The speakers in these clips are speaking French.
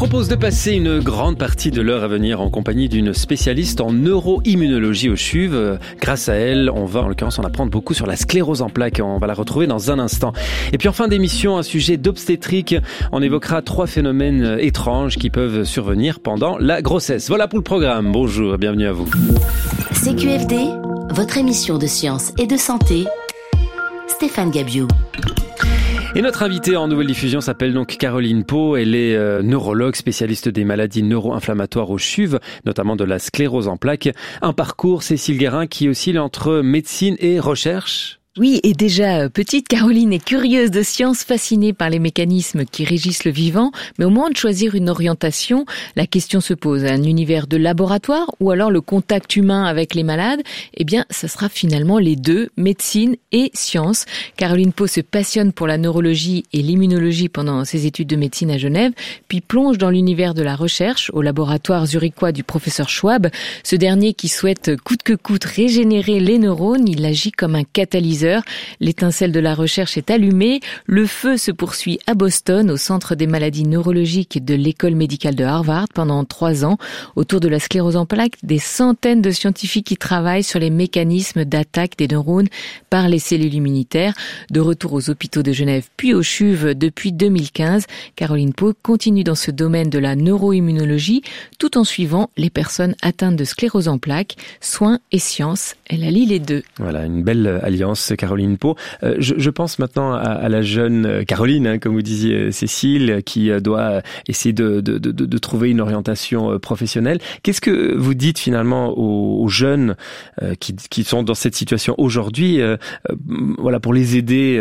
propose de passer une grande partie de l'heure à venir en compagnie d'une spécialiste en neuroimmunologie au CHUV. Grâce à elle, on va en l'occurrence en apprendre beaucoup sur la sclérose en plaques. On va la retrouver dans un instant. Et puis en fin d'émission, un sujet d'obstétrique. On évoquera 3 phénomènes étranges qui peuvent survenir pendant la grossesse. Voilà pour le programme. Bonjour, bienvenue à vous. CQFD, votre émission de science et de santé. Stéphane Gabiou. Et notre invitée en nouvelle diffusion s'appelle donc Caroline Pau. Elle est neurologue, spécialiste des maladies neuro-inflammatoires au CHUV, notamment de la sclérose en plaques. Un parcours, Cécile Guérin, qui oscille entre médecine et recherche. Oui, et déjà petite, Caroline est curieuse de science, fascinée par les mécanismes qui régissent le vivant, mais au moment de choisir une orientation, la question se pose, un univers de laboratoire ou alors le contact humain avec les malades? Eh bien, ça sera finalement les deux, médecine et science. Caroline Pau se passionne pour la neurologie et l'immunologie pendant ses études de médecine à Genève, puis plonge dans l'univers de la recherche au laboratoire zurichois du professeur Schwab. Ce dernier qui souhaite coûte que coûte régénérer les neurones, il agit comme un catalyseur. L'étincelle de la recherche est allumée. Le feu se poursuit à Boston, au Centre des maladies neurologiques de l'École médicale de Harvard, pendant 3 ans. Autour de la sclérose en plaques, des centaines de scientifiques qui travaillent sur les mécanismes d'attaque des neurones par les cellules immunitaires. De retour aux hôpitaux de Genève, puis au CHUV depuis 2015, Caroline Pau continue dans ce domaine de la neuroimmunologie, tout en suivant les personnes atteintes de sclérose en plaques. Soins et sciences, elle allie les deux. Voilà, une belle alliance. Caroline Pau. Je pense maintenant à la jeune Caroline, comme vous disiez Cécile, qui doit essayer de trouver une orientation professionnelle. Qu'est-ce que vous dites finalement aux jeunes qui sont dans cette situation aujourd'hui, voilà, pour les aider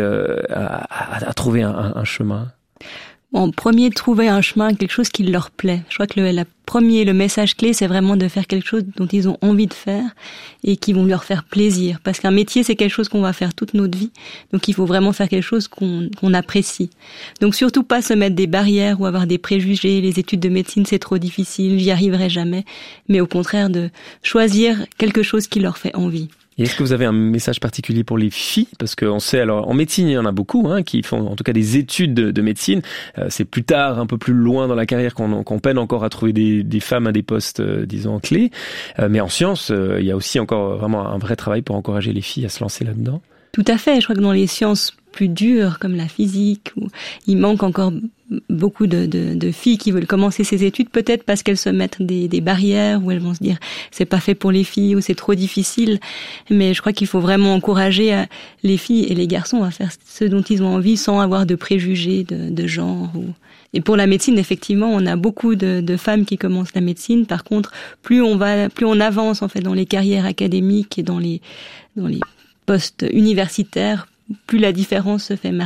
à trouver un chemin? En premier, trouver un chemin, quelque chose qui leur plaît. Je crois que le message clé, c'est vraiment de faire quelque chose dont ils ont envie de faire et qui vont leur faire plaisir. Parce qu'un métier, c'est quelque chose qu'on va faire toute notre vie. Donc, il faut vraiment faire quelque chose qu'on apprécie. Donc, surtout pas se mettre des barrières ou avoir des préjugés. Les études de médecine, c'est trop difficile, j'y arriverai jamais. Mais au contraire, de choisir quelque chose qui leur fait envie. Et est-ce que vous avez un message particulier pour les filles? Parce qu'on sait, alors en médecine, il y en a beaucoup qui font en tout cas des études de médecine. C'est plus tard, un peu plus loin dans la carrière, qu'on peine encore à trouver des femmes à des postes, disons, clés. Mais en sciences, il y a aussi encore vraiment un vrai travail pour encourager les filles à se lancer là-dedans. Tout à fait. Je crois que dans les sciences plus dures, comme la physique, où il manque encore beaucoup de filles qui veulent commencer ces études, peut-être parce qu'elles se mettent des barrières, où elles vont se dire c'est pas fait pour les filles ou c'est trop difficile. Mais je crois qu'il faut vraiment encourager les filles et les garçons à faire ce dont ils ont envie sans avoir de préjugés de genre. Et pour la médecine, effectivement, on a beaucoup de femmes qui commencent la médecine. Par contre, plus on avance en fait dans les carrières académiques et dans les postes universitaires, plus la différence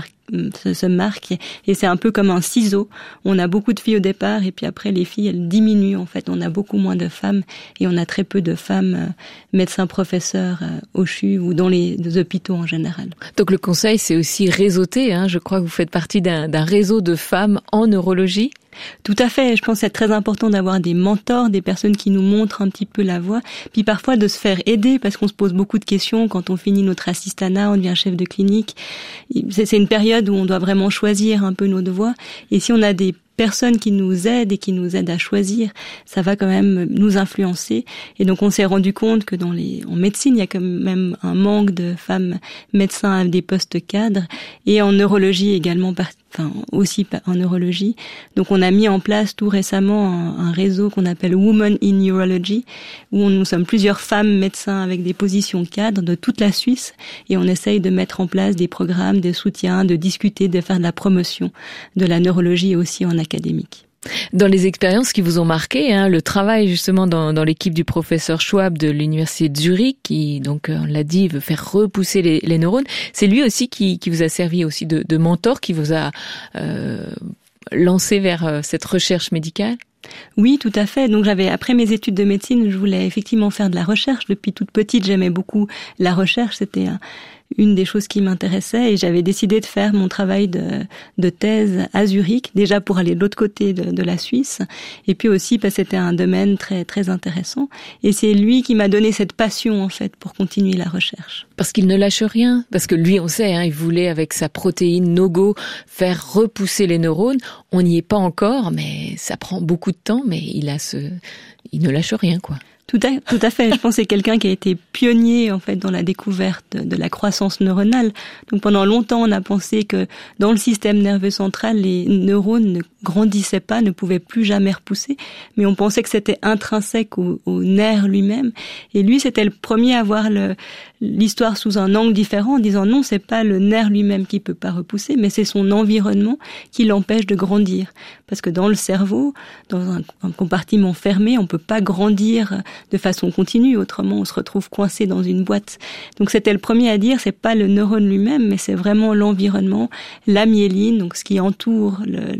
se marque, et c'est un peu comme un ciseau. On a beaucoup de filles au départ, et puis après les filles, elles diminuent en fait. On a beaucoup moins de femmes, et on a très peu de femmes médecins professeurs au CHUV ou dans les hôpitaux en général. Donc le conseil, c'est aussi réseauter. Je crois que vous faites partie d'un réseau de femmes en neurologie. Tout à fait. Je pense que c'est très important d'avoir des mentors, des personnes qui nous montrent un petit peu la voie, puis parfois de se faire aider, parce qu'on se pose beaucoup de questions quand on finit notre assistanat, on devient chef de clinique. C'est une période où on doit vraiment choisir un peu notre voie, et si on a des personnes qui nous aident et qui nous aident à choisir, ça va quand même nous influencer. Et donc on s'est rendu compte que en médecine, il y a quand même un manque de femmes médecins à des postes cadres, et en neurologie également, aussi en neurologie. Donc on a mis en place tout récemment un réseau qu'on appelle Women in Neurology, où nous sommes plusieurs femmes médecins avec des positions cadres de toute la Suisse, et on essaye de mettre en place des programmes de soutien, de discuter, de faire de la promotion de la neurologie aussi en académique. Dans les expériences qui vous ont marqué, le travail justement dans l'équipe du professeur Schwab de l'université de Zurich, qui donc on l'a dit veut faire repousser les neurones, c'est lui aussi qui vous a servi aussi de mentor, qui vous a lancé vers cette recherche médicale? Oui, tout à fait. Donc après mes études de médecine, je voulais effectivement faire de la recherche. Depuis toute petite, j'aimais beaucoup la recherche. C'était une des choses qui m'intéressait et j'avais décidé de faire mon travail de thèse à Zurich, déjà pour aller de l'autre côté de la Suisse, et puis aussi parce que c'était un domaine très très intéressant. Et c'est lui qui m'a donné cette passion en fait pour continuer la recherche. Parce qu'il ne lâche rien, parce que lui, on sait, il voulait avec sa protéine no-go faire repousser les neurones. On n'y est pas encore, mais ça prend beaucoup de temps. Mais il ne lâche rien, quoi. Tout à fait. Je pense que c'est quelqu'un qui a été pionnier en fait dans la découverte de la croissance neuronale. Donc pendant longtemps, on a pensé que dans le système nerveux central, les neurones ne grandissaient pas, ne pouvaient plus jamais repousser, mais on pensait que c'était intrinsèque au nerf lui-même. Et lui, c'était le premier à voir l'histoire sous un angle différent, en disant non, c'est pas le nerf lui-même qui peut pas repousser, mais c'est son environnement qui l'empêche de grandir. Parce que dans le cerveau, dans un compartiment fermé, on peut pas grandir de façon continue, autrement on se retrouve coincé dans une boîte. Donc c'était le premier à dire, c'est pas le neurone lui-même, mais c'est vraiment l'environnement, la myéline, donc ce qui entoure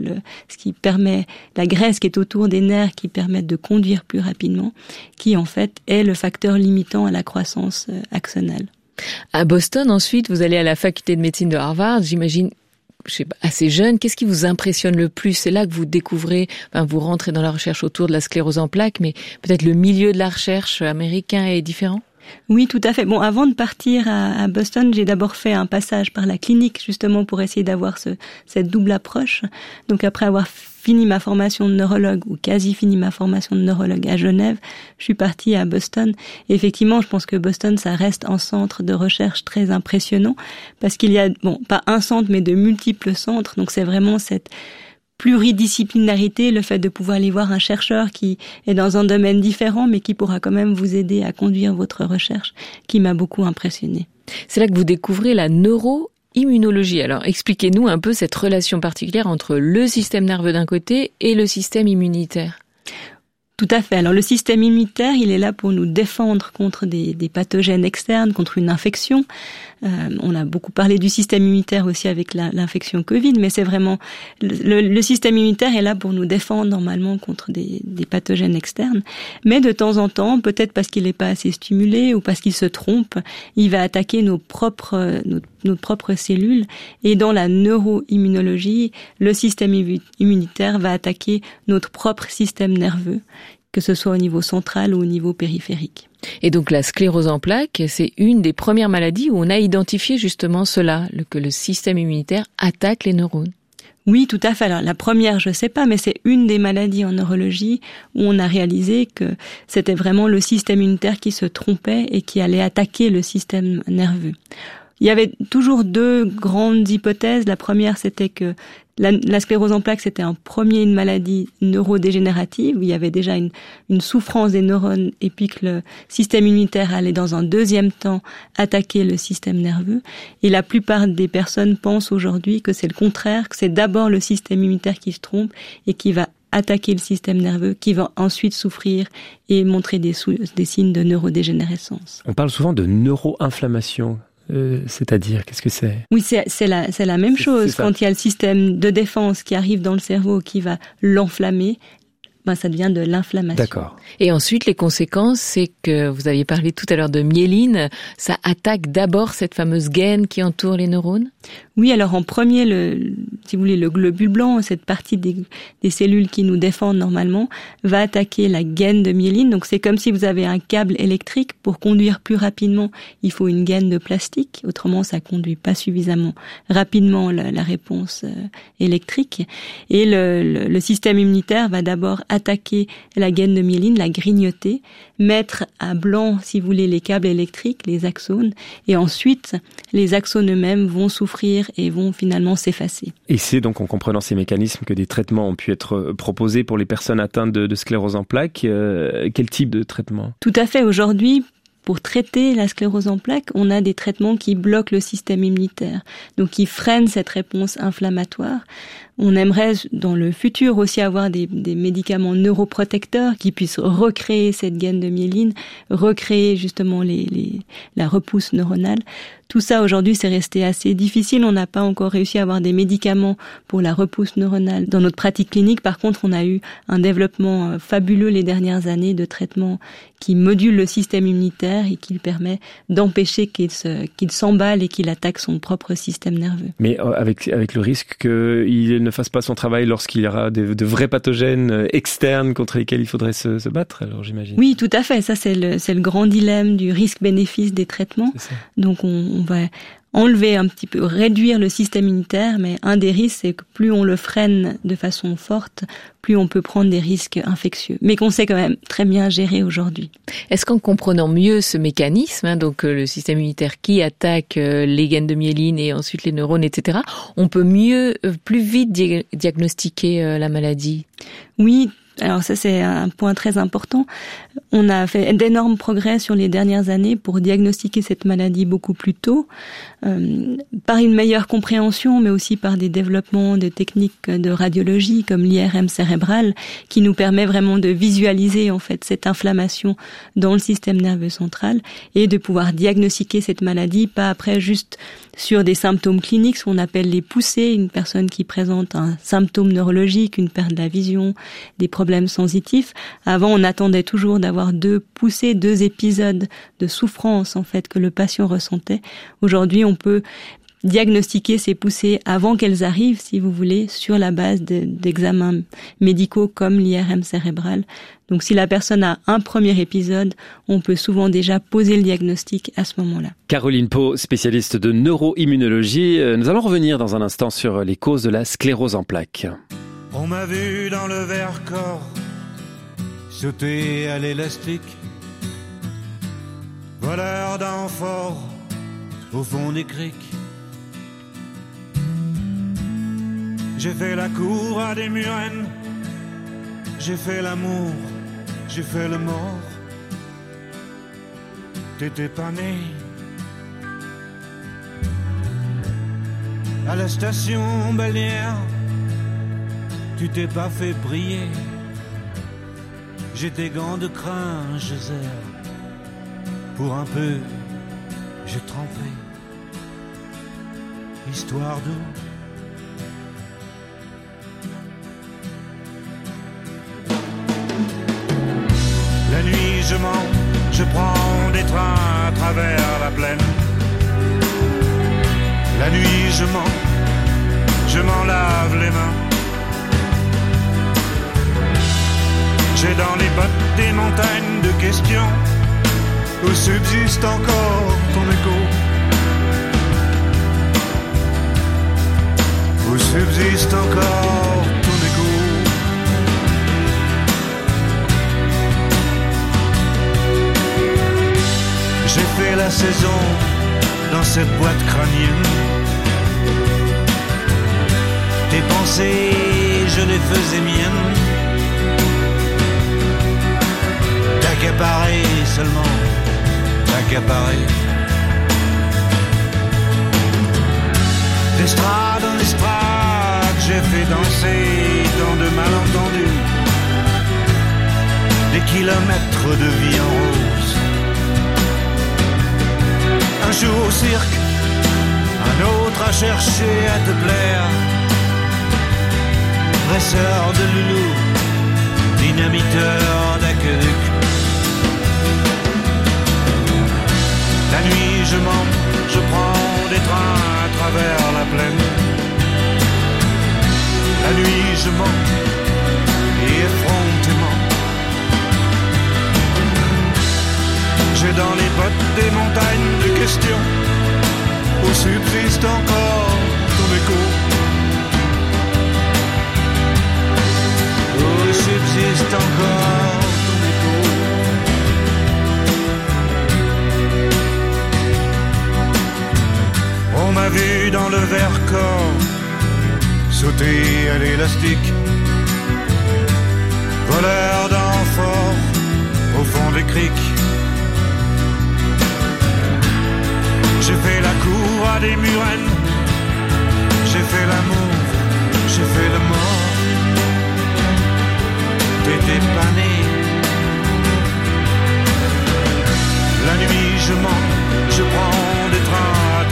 ce qui permet, la graisse qui est autour des nerfs qui permettent de conduire plus rapidement, qui en fait est le facteur limitant à la croissance axonale. À Boston, ensuite, vous allez à la faculté de médecine de Harvard, j'imagine, je sais pas, assez jeune. Qu'est-ce qui vous impressionne le plus? C'est là que vous découvrez, vous rentrez dans la recherche autour de la sclérose en plaques, mais peut-être le milieu de la recherche américain est différent? Oui, tout à fait. Bon, avant de partir à Boston, j'ai d'abord fait un passage par la clinique, justement pour essayer d'avoir cette double approche. Donc après avoir fini ma formation de neurologue, ou quasi fini ma formation de neurologue à Genève, je suis partie à Boston. Et effectivement, je pense que Boston, ça reste un centre de recherche très impressionnant, parce qu'il y a, pas un centre, mais de multiples centres. Donc c'est vraiment cette pluridisciplinarité, le fait de pouvoir aller voir un chercheur qui est dans un domaine différent, mais qui pourra quand même vous aider à conduire votre recherche, qui m'a beaucoup impressionnée. C'est là que vous découvrez la neuroimmunologie. Alors, expliquez-nous un peu cette relation particulière entre le système nerveux d'un côté et le système immunitaire. Tout à fait. Alors le système immunitaire, il est là pour nous défendre contre des pathogènes externes, contre une infection. On a beaucoup parlé du système immunitaire aussi avec l'infection Covid, mais c'est vraiment le système immunitaire est là pour nous défendre normalement contre des pathogènes externes. Mais de temps en temps, peut-être parce qu'il n'est pas assez stimulé ou parce qu'il se trompe, il va attaquer nos propres cellules. Et dans la neuroimmunologie, le système immunitaire va attaquer notre propre système nerveux, que ce soit au niveau central ou au niveau périphérique. Et donc la sclérose en plaques, c'est une des premières maladies où on a identifié justement cela, que le système immunitaire attaque les neurones. Oui, tout à fait. Alors, la première, je sais pas, mais c'est une des maladies en neurologie où on a réalisé que c'était vraiment le système immunitaire qui se trompait et qui allait attaquer le système nerveux. Il y avait toujours deux grandes hypothèses. La première, c'était que la sclérose en plaques, c'était une maladie neurodégénérative où il y avait déjà une souffrance des neurones et puis que le système immunitaire allait dans un deuxième temps attaquer le système nerveux. Et la plupart des personnes pensent aujourd'hui que c'est le contraire, que c'est d'abord le système immunitaire qui se trompe et qui va attaquer le système nerveux, qui va ensuite souffrir et montrer des signes de neurodégénérescence. On parle souvent de neuroinflammation. C'est-à-dire, qu'est-ce que c'est? Oui, c'est la même chose. Quand il y a le système de défense qui arrive dans le cerveau, qui va l'enflammer, ça devient de l'inflammation. D'accord. Et ensuite, les conséquences, c'est que vous aviez parlé tout à l'heure de myéline. Ça attaque d'abord cette fameuse gaine qui entoure les neurones? Oui, alors en premier, si vous voulez, le globule blanc, cette partie des cellules qui nous défendent normalement, va attaquer la gaine de myéline. Donc c'est comme si vous avez un câble électrique. Pour conduire plus rapidement, il faut une gaine de plastique. Autrement, ça conduit pas suffisamment rapidement la réponse électrique. Et le système immunitaire va d'abord attaquer la gaine de myéline, la grignoter, mettre à blanc, si vous voulez, les câbles électriques, les axones, et ensuite, les axones eux-mêmes vont souffrir et vont finalement s'effacer. Et c'est donc en comprenant ces mécanismes que des traitements ont pu être proposés pour les personnes atteintes de sclérose en plaques. Quel type de traitement? Tout à fait. Aujourd'hui, pour traiter la sclérose en plaques, on a des traitements qui bloquent le système immunitaire, donc qui freinent cette réponse inflammatoire. On aimerait dans le futur aussi avoir des médicaments neuroprotecteurs qui puissent recréer cette gaine de myéline, recréer justement la repousse neuronale. tout ça aujourd'hui c'est resté assez difficile. On n'a pas encore réussi à avoir des médicaments pour la repousse neuronale dans notre pratique clinique. Par contre, on a eu un développement fabuleux les dernières années de traitements qui module le système immunitaire et qui lui permet d'empêcher qu'il s'emballe et qu'il attaque son propre système nerveux. Mais avec le risque qu'il ne fasse pas son travail lorsqu'il y aura de vrais pathogènes externes contre lesquels il faudrait se battre, alors j'imagine. Oui, tout à fait. Ça, c'est le grand dilemme du risque-bénéfice des traitements. Donc, on va enlever un petit peu, réduire le système immunitaire, mais un des risques, c'est que plus on le freine de façon forte, plus on peut prendre des risques infectieux, mais qu'on sait quand même très bien gérer aujourd'hui. Est-ce qu'en comprenant mieux ce mécanisme, donc le système immunitaire qui attaque les gaines de myéline et ensuite les neurones, etc., on peut plus vite diagnostiquer la maladie? Oui. Alors ça, c'est un point très important. On a fait d'énormes progrès sur les dernières années pour diagnostiquer cette maladie beaucoup plus tôt, par une meilleure compréhension, mais aussi par des développements de techniques de radiologie comme l'IRM cérébral, qui nous permet vraiment de visualiser en fait cette inflammation dans le système nerveux central et de pouvoir diagnostiquer cette maladie, pas après juste sur des symptômes cliniques, ce qu'on appelle les poussées, une personne qui présente un symptôme neurologique, une perte de la vision, des problèmes sensitifs. Avant, on attendait toujours d'avoir 2 poussées, 2 épisodes de souffrance en fait que le patient ressentait. Aujourd'hui, on peut diagnostiquer ces poussées avant qu'elles arrivent, si vous voulez, sur la base d'examens médicaux comme l'IRM cérébral. Donc si la personne a un premier épisode, on peut souvent déjà poser le diagnostic à ce moment-là. Caroline Pau, spécialiste de neuroimmunologie. Nous allons revenir dans un instant sur les causes de la sclérose en plaques. On m'a vu dans le Vercors sauter à l'élastique, voleur d'amphores au fond des criques. J'ai fait la cour à des murennes, j'ai fait l'amour, j'ai fait le mort. T'étais pas né. À la station balnéaire, tu t'es pas fait briller. J'ai tes gants de crin, je serre. Pour un peu, j'ai trempé. Histoire d'eau. La nuit je mens, je prends des trains à travers la plaine. La nuit je mens, je m'en lave les mains. J'ai dans les bottes des montagnes de questions où subsiste encore ton écho. Où subsiste encore ton écho. J'ai fait la saison dans cette boîte crânienne. Tes pensées, je les faisais miennes. T'accaparer seulement, t'accaparer. D'estrade en estrade, j'ai fait danser tant de malentendus. Des kilomètres de vie en rose. Un jour au cirque, un autre à chercher à te plaire. Dresseur de loulou, dynamiteur d'aqueduc. La nuit je mens, je prends des trains à travers la plaine. La nuit je mens, et effrontément. J'ai dans les bottes des montagnes de questions où subsiste encore ton écho. Où subsiste encore ton écho. On m'a vu dans le Vercors sauter à l'élastique, voleur d'amphores au fond des criques. J'ai fait la cour à des murennes, j'ai fait l'amour, j'ai fait le mort. T'étais pas né. La nuit je mens, je prends des trains à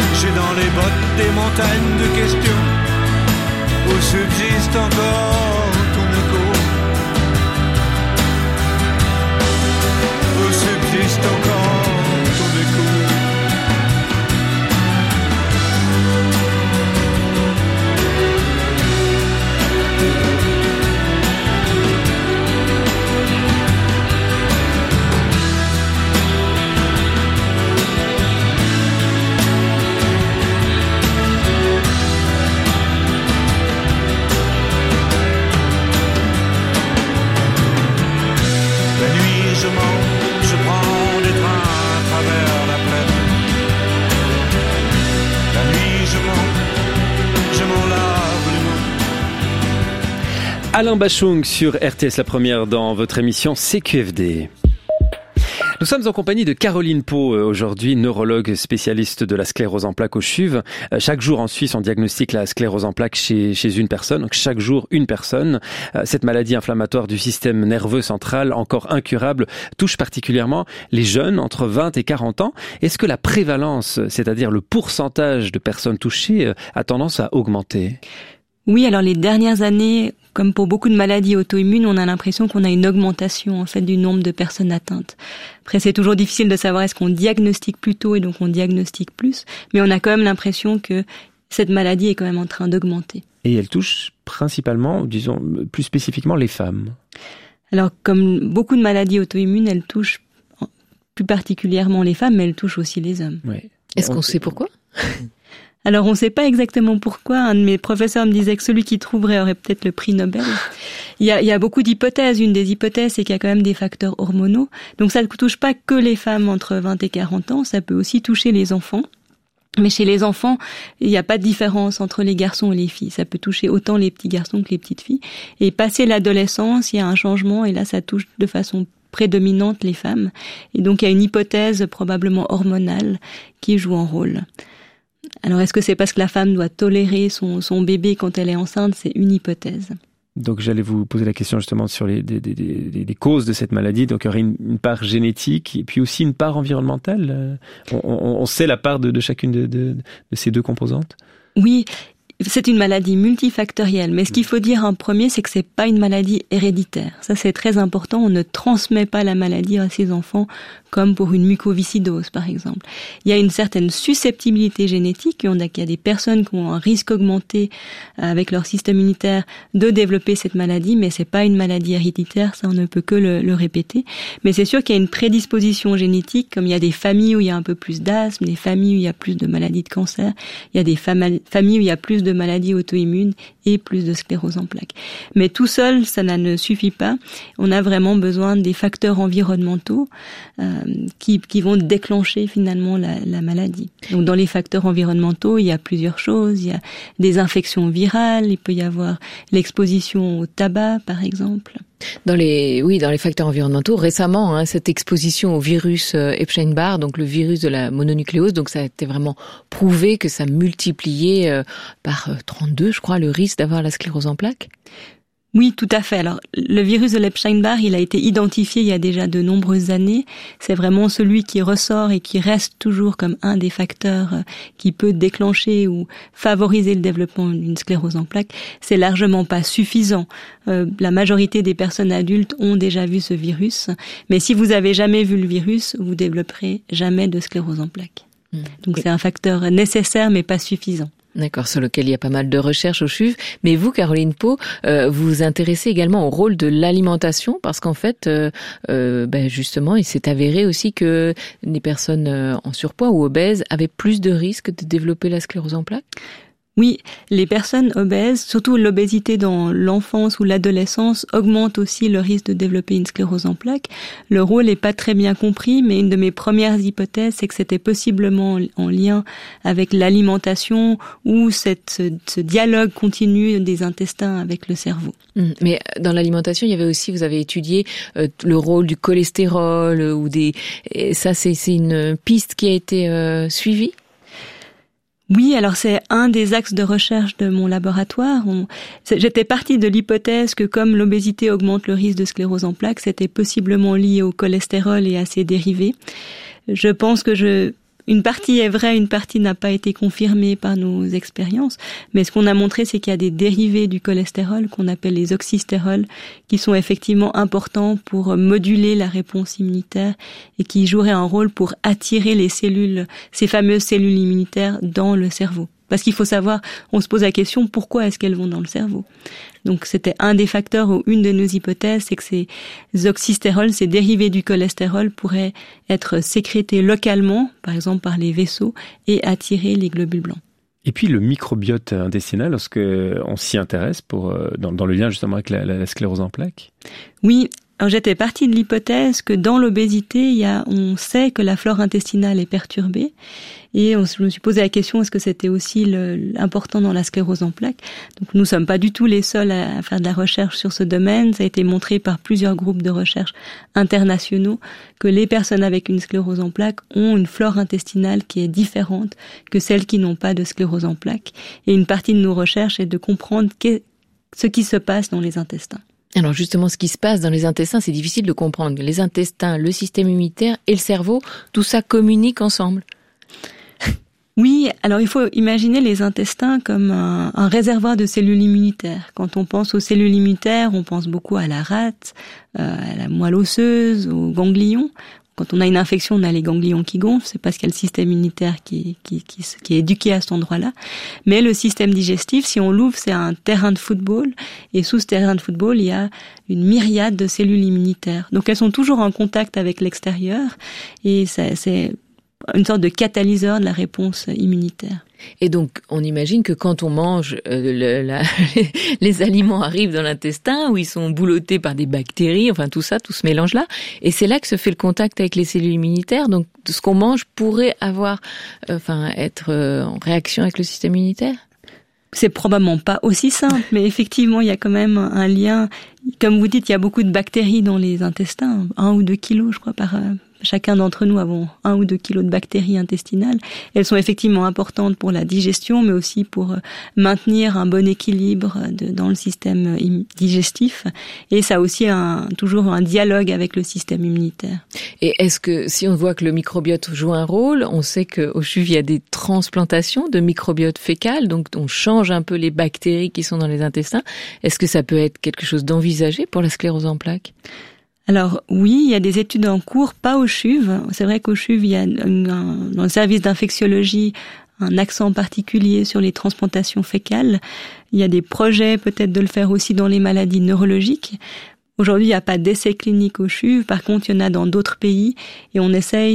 J'ai dans les bottes des montagnes de questions où subsiste encore ton écho, où subsiste encore ton écho. Je prends des trains à travers la plaine. La nuit je m'en lave les mains. Alain Bachung sur RTS, la première dans votre émission CQFD. Nous sommes en compagnie de Caroline Pau, aujourd'hui neurologue spécialiste de la sclérose en plaques au CHUV. Chaque jour en Suisse, on diagnostique la sclérose en plaques chez une personne. Donc chaque jour, une personne. Cette maladie inflammatoire du système nerveux central, encore incurable, touche particulièrement les jeunes entre 20 et 40 ans. Est-ce que la prévalence, c'est-à-dire le pourcentage de personnes touchées, a tendance à augmenter ? Oui, alors les dernières années, comme pour beaucoup de maladies auto-immunes, on a l'impression qu'on a une augmentation en fait du nombre de personnes atteintes. Après, c'est toujours difficile de savoir est-ce qu'on diagnostique plus tôt et donc on diagnostique plus, mais on a quand même l'impression que cette maladie est quand même en train d'augmenter. Et elle touche principalement, disons plus spécifiquement, les femmes. Alors, comme beaucoup de maladies auto-immunes, elle touche plus particulièrement les femmes, mais elle touche aussi les hommes. Oui. Est-ce qu'on sait pourquoi ? Alors, on ne sait pas exactement pourquoi. Un de mes professeurs me disait que celui qui trouverait aurait peut-être le prix Nobel. Il y a beaucoup d'hypothèses. Une des hypothèses, c'est qu'il y a quand même des facteurs hormonaux. Donc, ça ne touche pas que les femmes entre 20 et 40 ans. Ça peut aussi toucher les enfants. Mais chez les enfants, il n'y a pas de différence entre les garçons et les filles. Ça peut toucher autant les petits garçons que les petites filles. Et passé l'adolescence, il y a un changement et là, ça touche de façon prédominante les femmes. Et donc, il y a une hypothèse probablement hormonale qui joue un rôle. Alors, est-ce que c'est parce que la femme doit tolérer son bébé quand elle est enceinte ? C'est une hypothèse. Donc, j'allais vous poser la question justement sur les causes de cette maladie. Donc, il y aurait une part génétique et puis aussi une part environnementale. On sait la part de chacune de ces deux composantes ? Oui. C'est une maladie multifactorielle, mais ce qu'il faut dire en premier, c'est que c'est pas une maladie héréditaire. Ça, c'est très important. On ne transmet pas la maladie à ses enfants comme pour une mucoviscidose, par exemple. Il y a une certaine susceptibilité génétique. Il y a des personnes qui ont un risque augmenté avec leur système immunitaire de développer cette maladie, mais c'est pas une maladie héréditaire. Ça, on ne peut que le répéter. Mais c'est sûr qu'il y a une prédisposition génétique, comme il y a des familles où il y a un peu plus d'asthme, des familles où il y a plus de maladies de cancer. Il y a des familles où il y a plus de maladies auto-immunes et plus de sclérose en plaques. Mais tout seul, ça ne suffit pas. On a vraiment besoin des facteurs environnementaux qui vont déclencher finalement la maladie. Donc dans les facteurs environnementaux, il y a plusieurs choses. Il y a des infections virales, il peut y avoir l'exposition au tabac par exemple. Dans les facteurs environnementaux, récemment, cette exposition au virus Epstein-Barr, donc le virus de la mononucléose, donc ça a été vraiment prouvé que ça multipliait par 32, je crois, le risque d'avoir la sclérose en plaques. Oui, tout à fait. Alors, le virus de l'Epstein-Barr, il a été identifié il y a déjà de nombreuses années. C'est vraiment celui qui ressort et qui reste toujours comme un des facteurs qui peut déclencher ou favoriser le développement d'une sclérose en plaques. C'est largement pas suffisant. La majorité des personnes adultes ont déjà vu ce virus. Mais si vous avez jamais vu le virus, vous développerez jamais de sclérose en plaques. Donc, c'est un facteur nécessaire, mais pas suffisant. D'accord, sur lequel il y a pas mal de recherches au CHUV. Mais vous, Caroline Pau, vous vous intéressez également au rôle de l'alimentation, parce qu'en fait, justement, il s'est avéré aussi que les personnes en surpoids ou obèses avaient plus de risques de développer la sclérose en plaques. Oui, les personnes obèses, surtout l'obésité dans l'enfance ou l'adolescence, augmente aussi le risque de développer une sclérose en plaques. Le rôle n'est pas très bien compris, mais une de mes premières hypothèses, c'est que c'était possiblement en lien avec l'alimentation ou ce dialogue continu des intestins avec le cerveau. Mais dans l'alimentation, il y avait aussi, vous avez étudié le rôle du cholestérol et ça, c'est une piste qui a été suivie? Oui, alors c'est un des axes de recherche de mon laboratoire. J'étais partie de l'hypothèse que comme l'obésité augmente le risque de sclérose en plaques, c'était possiblement lié au cholestérol et à ses dérivés. Je pense que une partie est vraie, une partie n'a pas été confirmée par nos expériences. Mais ce qu'on a montré, c'est qu'il y a des dérivés du cholestérol qu'on appelle les oxystérols, qui sont effectivement importants pour moduler la réponse immunitaire et qui joueraient un rôle pour attirer les cellules, ces fameuses cellules immunitaires dans le cerveau. Parce qu'il faut savoir, on se pose la question, pourquoi est-ce qu'elles vont dans le cerveau? Donc c'était un des facteurs ou une de nos hypothèses, c'est que ces oxystérols, ces dérivés du cholestérol pourraient être sécrétés localement, par exemple par les vaisseaux, et attirer les globules blancs. Et puis le microbiote intestinal, lorsque on s'y intéresse dans le lien justement avec la sclérose en plaques? Oui. Alors j'étais partie de l'hypothèse que dans l'obésité, on sait que la flore intestinale est perturbée, et je me suis posé la question, est-ce que c'était aussi important dans la sclérose en plaques? Donc nous sommes pas du tout les seuls à faire de la recherche sur ce domaine. Ça a été montré par plusieurs groupes de recherche internationaux que les personnes avec une sclérose en plaques ont une flore intestinale qui est différente que celles qui n'ont pas de sclérose en plaques. Et une partie de nos recherches est de comprendre ce qui se passe dans les intestins. Alors justement, ce qui se passe dans les intestins, c'est difficile de comprendre. Les intestins, le système immunitaire et le cerveau, tout ça communique ensemble. Oui, alors il faut imaginer les intestins comme un réservoir de cellules immunitaires. Quand on pense aux cellules immunitaires, on pense beaucoup à la rate, à la moelle osseuse, aux ganglions. Quand on a une infection, on a les ganglions qui gonflent, c'est parce qu'il y a le système immunitaire qui est éduqué à cet endroit-là. Mais le système digestif, si on l'ouvre, c'est un terrain de football, et sous ce terrain de football, il y a une myriade de cellules immunitaires. Donc elles sont toujours en contact avec l'extérieur, et c'est une sorte de catalyseur de la réponse immunitaire. Et donc, on imagine que quand on mange, les aliments arrivent dans l'intestin où ils sont boulottés par des bactéries, enfin tout ça, tout ce mélange-là. Et c'est là que se fait le contact avec les cellules immunitaires. Donc, ce qu'on mange pourrait être en réaction avec le système immunitaire. C'est probablement pas aussi simple, mais effectivement, il y a quand même un lien. Comme vous dites, il y a beaucoup de bactéries dans les intestins, 1 ou 2 kilos, je crois, chacun d'entre nous avons 1 ou 2 kilos de bactéries intestinales. Elles sont effectivement importantes pour la digestion, mais aussi pour maintenir un bon équilibre dans le système digestif. Et ça a aussi toujours un dialogue avec le système immunitaire. Et est-ce que, si on voit que le microbiote joue un rôle, on sait qu'au CHUV, il y a des transplantations de microbiote fécal, donc on change un peu les bactéries qui sont dans les intestins. Est-ce que ça peut être quelque chose d'envisagé pour la sclérose en plaques? Alors oui, il y a des études en cours, pas au CHUV. C'est vrai qu'au CHUV, il y a dans le service d'infectiologie un accent particulier sur les transplantations fécales. Il y a des projets peut-être de le faire aussi dans les maladies neurologiques. Aujourd'hui, il n'y a pas d'essai clinique au CHUV. Par contre, il y en a dans d'autres pays et on essaye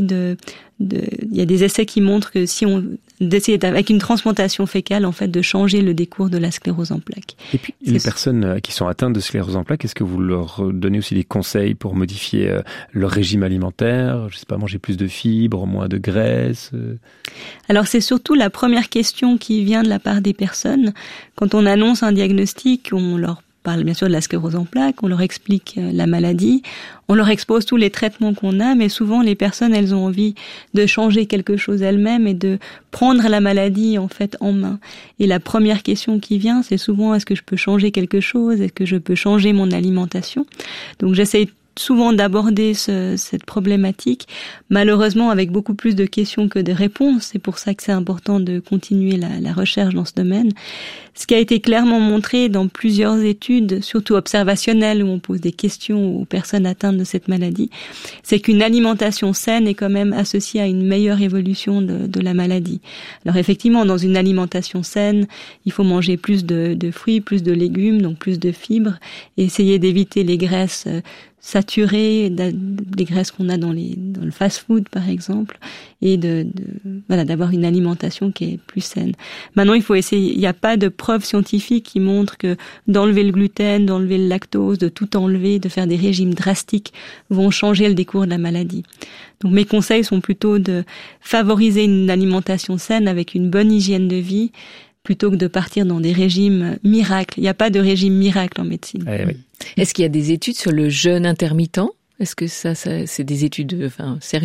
il y a des essais qui montrent que d'essayer avec une transplantation fécale, en fait, de changer le décours de la sclérose en plaques. Et puis, les personnes qui sont atteintes de sclérose en plaques, est-ce que vous leur donnez aussi des conseils pour modifier leur régime alimentaire? Je sais pas, manger plus de fibres, moins de graisse? Alors, c'est surtout la première question qui vient de la part des personnes. Quand on annonce un diagnostic, on leur parle bien sûr de la sclérose en plaques, on leur explique la maladie, on leur expose tous les traitements qu'on a, mais souvent les personnes, elles ont envie de changer quelque chose elles-mêmes et de prendre la maladie en fait en main. Et la première question qui vient, c'est souvent est-ce que je peux changer quelque chose? Est-ce que je peux changer mon alimentation? Donc j'essaye souvent d'aborder cette problématique, malheureusement avec beaucoup plus de questions que de réponses. C'est pour ça que c'est important de continuer la recherche dans ce domaine. Ce qui a été clairement montré dans plusieurs études, surtout observationnelles, où on pose des questions aux personnes atteintes de cette maladie, c'est qu'une alimentation saine est quand même associée à une meilleure évolution de la maladie. Alors effectivement, dans une alimentation saine, il faut manger plus de fruits, plus de légumes, donc plus de fibres, et essayer d'éviter les graisses saturées, des graisses qu'on a dans le fast-food par exemple, et d'avoir une alimentation qui est plus saine. Maintenant, il faut essayer. Il n'y a pas de preuves scientifiques qui montrent que d'enlever le gluten, d'enlever le lactose, de tout enlever, de faire des régimes drastiques vont changer le décours de la maladie. Donc mes conseils sont plutôt de favoriser une alimentation saine avec une bonne hygiène de vie, plutôt que de partir dans des régimes miracles. Il n'y a pas de régime miracle en médecine. Oui. Est-ce qu'il y a des études sur le jeûne intermittent? Est-ce que ça c'est des études sérieuses?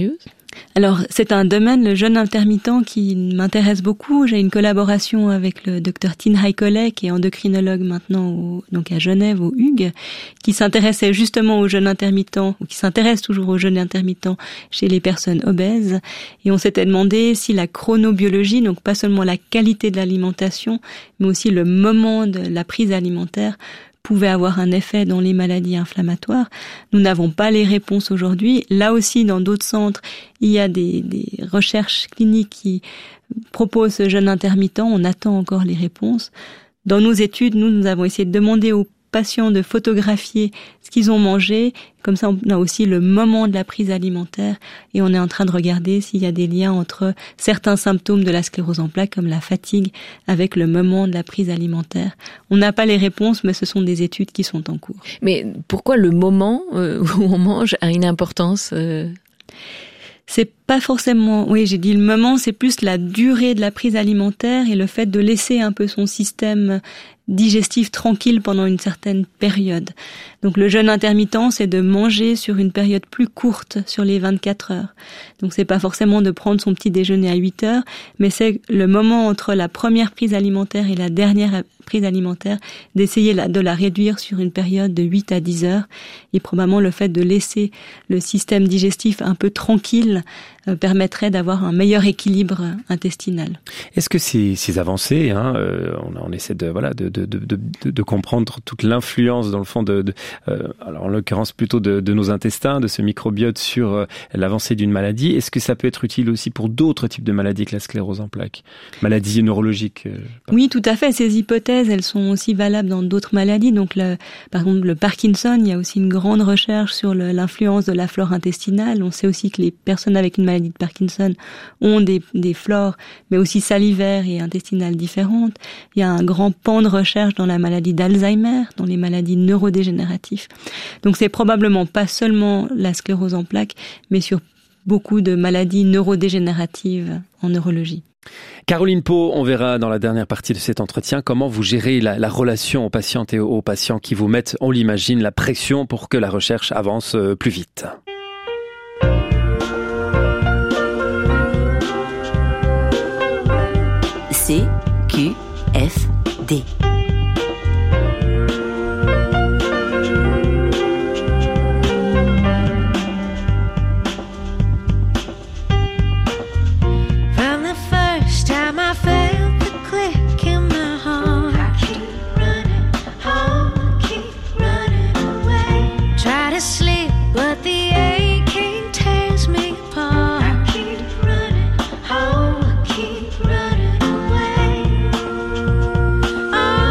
Alors, c'est un domaine, le jeûne intermittent, qui m'intéresse beaucoup. J'ai une collaboration avec le docteur Tin Haikolet, qui est endocrinologue maintenant donc à Genève, au Hugues, qui s'intéressait justement au jeûne intermittent, ou qui s'intéresse toujours au jeûne intermittent chez les personnes obèses. Et on s'était demandé si la chronobiologie, donc pas seulement la qualité de l'alimentation, mais aussi le moment de la prise alimentaire, pouvait avoir un effet dans les maladies inflammatoires. Nous n'avons pas les réponses aujourd'hui. Là aussi, dans d'autres centres, il y a des recherches cliniques qui proposent ce jeûne intermittent. On attend encore les réponses. Dans nos études, nous avons essayé de demander aux patients de photographier ce qu'ils ont mangé. Comme ça, on a aussi le moment de la prise alimentaire et on est en train de regarder s'il y a des liens entre certains symptômes de la sclérose en plaques, comme la fatigue, avec le moment de la prise alimentaire. On n'a pas les réponses, mais ce sont des études qui sont en cours. Mais pourquoi le moment où on mange a une importance C'est pas forcément, oui, j'ai dit le moment, c'est plus la durée de la prise alimentaire et le fait de laisser un peu son système digestif tranquille pendant une certaine période. Donc le jeûne intermittent, c'est de manger sur une période plus courte, sur les 24 heures. Donc c'est pas forcément de prendre son petit déjeuner à 8 heures, mais c'est le moment entre la première prise alimentaire et la dernière prise alimentaire, d'essayer de la réduire sur une période de 8 à 10 heures. Et probablement le fait de laisser le système digestif un peu tranquille permettrait d'avoir un meilleur équilibre intestinal. Est-ce que ces avancées, on essaie de comprendre toute l'influence dans le fond alors en l'occurrence plutôt de nos intestins, de ce microbiote sur l'avancée d'une maladie. Est-ce que ça peut être utile aussi pour d'autres types de maladies que la sclérose en plaques, maladies neurologiques? Oui, tout à fait. Ces hypothèses, elles sont aussi valables dans d'autres maladies. Donc, par exemple, le Parkinson, il y a aussi une grande recherche sur l'influence de la flore intestinale. On sait aussi que les personnes avec une maladie de Parkinson ont des flores, mais aussi salivaires et intestinales différentes. Il y a un grand pan de recherche dans la maladie d'Alzheimer, dans les maladies neurodégénératives. Donc c'est probablement pas seulement la sclérose en plaques, mais sur beaucoup de maladies neurodégénératives en neurologie. Caroline Pau, on verra dans la dernière partie de cet entretien comment vous gérez la relation aux patientes et aux patients qui vous mettent, on l'imagine, la pression pour que la recherche avance plus vite. CQFD. Oh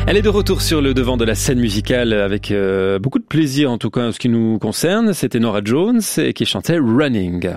Elle est de retour sur le devant de la scène musicale avec beaucoup de plaisir, en tout cas en ce qui nous concerne. C'était Norah Jones qui chantait Running.